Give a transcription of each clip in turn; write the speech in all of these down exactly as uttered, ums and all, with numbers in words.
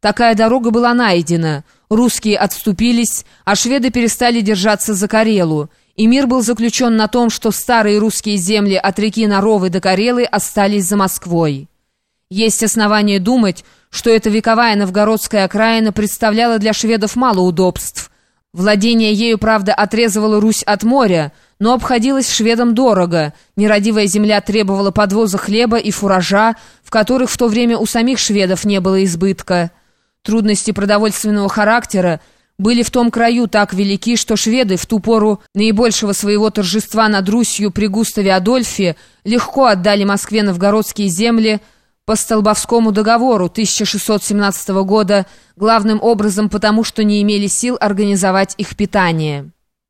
такая дорога была найдена. Русские отступились, а шведы перестали держаться за Карелу, и мир был заключен на том, что старые русские земли от реки Наровы до Карелы остались за Москвой. Есть основания думать, что эта вековая новгородская окраина представляла для шведов мало удобств. Владение ею, правда, отрезывало Русь от моря, но обходилось шведам дорого. Нерадивая земля требовала подвоза хлеба и фуража, в которых в то время у самих шведов не было избытка. Трудности продовольственного характера были в том краю так велики, что шведы в ту пору наибольшего своего торжества над Русью при Густаве Адольфе легко отдали Москве новгородские земли по Столбовскому договору тысяча шестьсот семнадцатого года, главным образом потому, что не имели сил организовать их питание.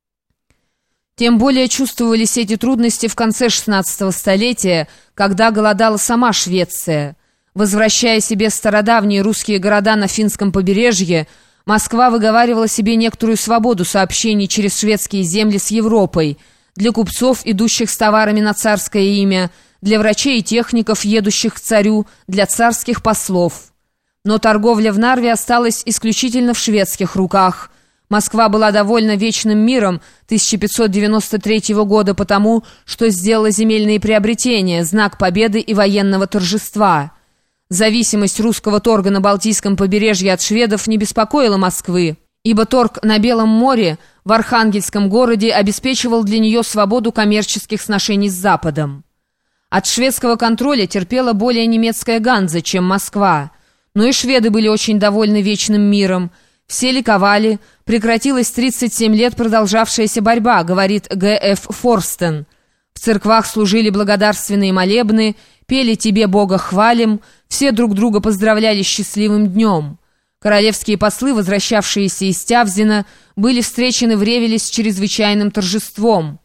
Тем более чувствовались эти трудности в конце шестнадцатого столетия, когда голодала сама Швеция. Возвращая себе стародавние русские города на финском побережье, Москва выговаривала себе некоторую свободу сообщений через шведские земли с Европой, для купцов, идущих с товарами на царское имя, для врачей и техников, едущих к царю, для царских послов. Но торговля в Нарве осталась исключительно в шведских руках. Москва была довольна вечным миром тысяча пятьсот девяносто третьего года потому, что сделала земельные приобретения, знак победы и военного торжества. Зависимость русского торга на Балтийском побережье от шведов не беспокоила Москвы, ибо торг на Белом море в Архангельском городе обеспечивал для нее свободу коммерческих сношений с Западом. От шведского контроля терпела более немецкая Ганза, чем Москва. Но и шведы были очень довольны вечным миром. Все ликовали, прекратилась тридцать семь лет продолжавшаяся борьба, говорит Г Ф Форстен. В церквах служили благодарственные молебны, пели «Тебе, Бога, хвалим», все друг друга поздравляли счастливым днем. Королевские послы, возвращавшиеся из Тявзина, были встречены в Ревеле с чрезвычайным торжеством.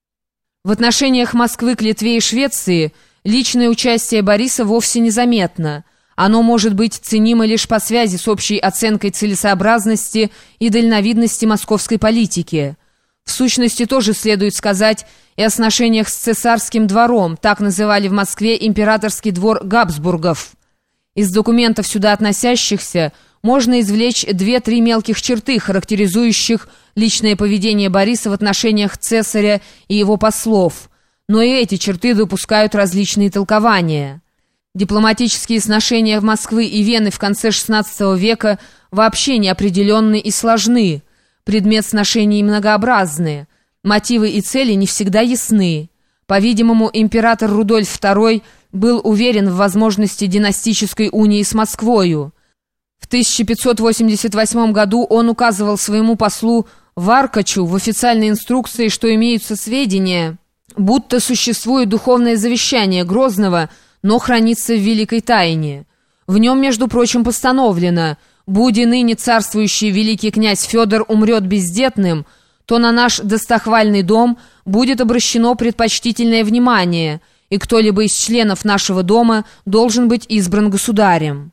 В отношениях Москвы к Литве и Швеции личное участие Бориса вовсе незаметно. Оно может быть ценимо лишь по связи с общей оценкой целесообразности и дальновидности московской политики. В сущности, тоже следует сказать и о сношениях с цесарским двором, так называли в Москве императорский двор Габсбургов. Из документов сюда относящихся можно извлечь две-три мелких черты, характеризующих личное поведение Бориса в отношениях цесаря и его послов. Но и эти черты допускают различные толкования. Дипломатические сношения Москвы и Вены в конце шестнадцатого века вообще неопределенны и сложны. Предмет сношений многообразный. Мотивы и цели не всегда ясны. По-видимому, император Рудольф второй был уверен в возможности династической унии с Москвою. В тысяча пятьсот восемьдесят восьмом году он указывал своему послу Варкачу в официальной инструкции, что имеются сведения, будто существует духовное завещание Грозного, но хранится в великой тайне. В нем, между прочим, постановлено: «Буди ныне царствующий великий князь Федор умрет бездетным, то на наш достохвальный дом будет обращено предпочтительное внимание, и кто-либо из членов нашего дома должен быть избран государем».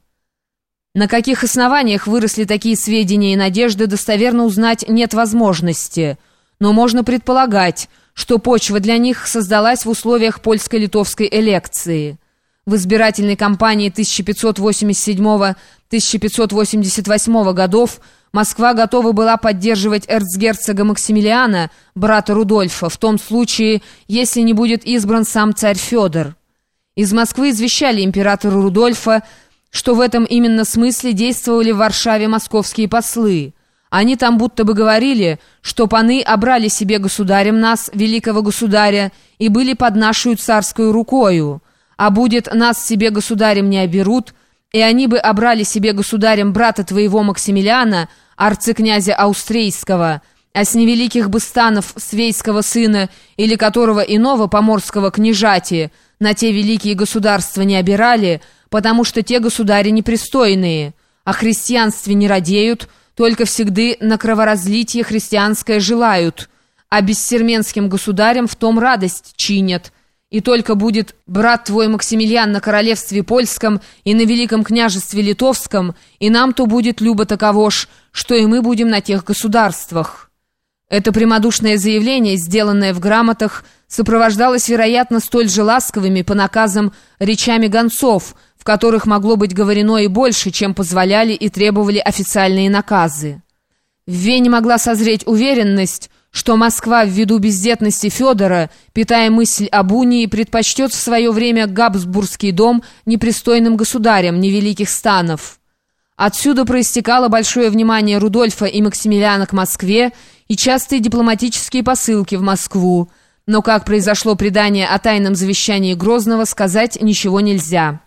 На каких основаниях выросли такие сведения и надежды, достоверно узнать нет возможности, но можно предполагать, что почва для них создалась в условиях польско-литовской элекции. В избирательной кампании тысяча пятьсот восемьдесят седьмого — тысяча пятьсот восемьдесят восьмого годов Москва готова была поддерживать эрцгерцога Максимилиана, брата Рудольфа, в том случае, если не будет избран сам царь Федор. Из Москвы извещали императору Рудольфа, что в этом именно смысле действовали в Варшаве московские послы. Они там будто бы говорили, что паны обрали себе государем нас, великого государя, и были под нашу царскую рукою, а будет нас себе государем не оберут, и они бы обрали себе государем брата твоего Максимилиана, арцекнязя Австрийского, а с невеликих бы станов свейского сына или которого иного поморского княжати на те великие государства не обирали, потому что те государи непристойные, о христианстве не радеют, только всегда на кроворазлитие христианское желают, а бессерменским государям в том радость чинят. И только будет брат твой Максимилиан на королевстве польском и на великом княжестве литовском, и нам то будет любо таково ж, что и мы будем на тех государствах». Это прямодушное заявление, сделанное в грамотах, сопровождалось, вероятно, столь же ласковыми по наказам речами гонцов, в которых могло быть говорено и больше, чем позволяли и требовали официальные наказы. В Вене могла созреть уверенность, что Москва ввиду бездетности Федора, питая мысль об унии, предпочтет в свое время Габсбургский дом непристойным государям невеликих станов. Отсюда проистекало большое внимание Рудольфа и Максимилиана к Москве и частые дипломатические посылки в Москву, но как произошло предание о тайном завещании Грозного, сказать ничего нельзя.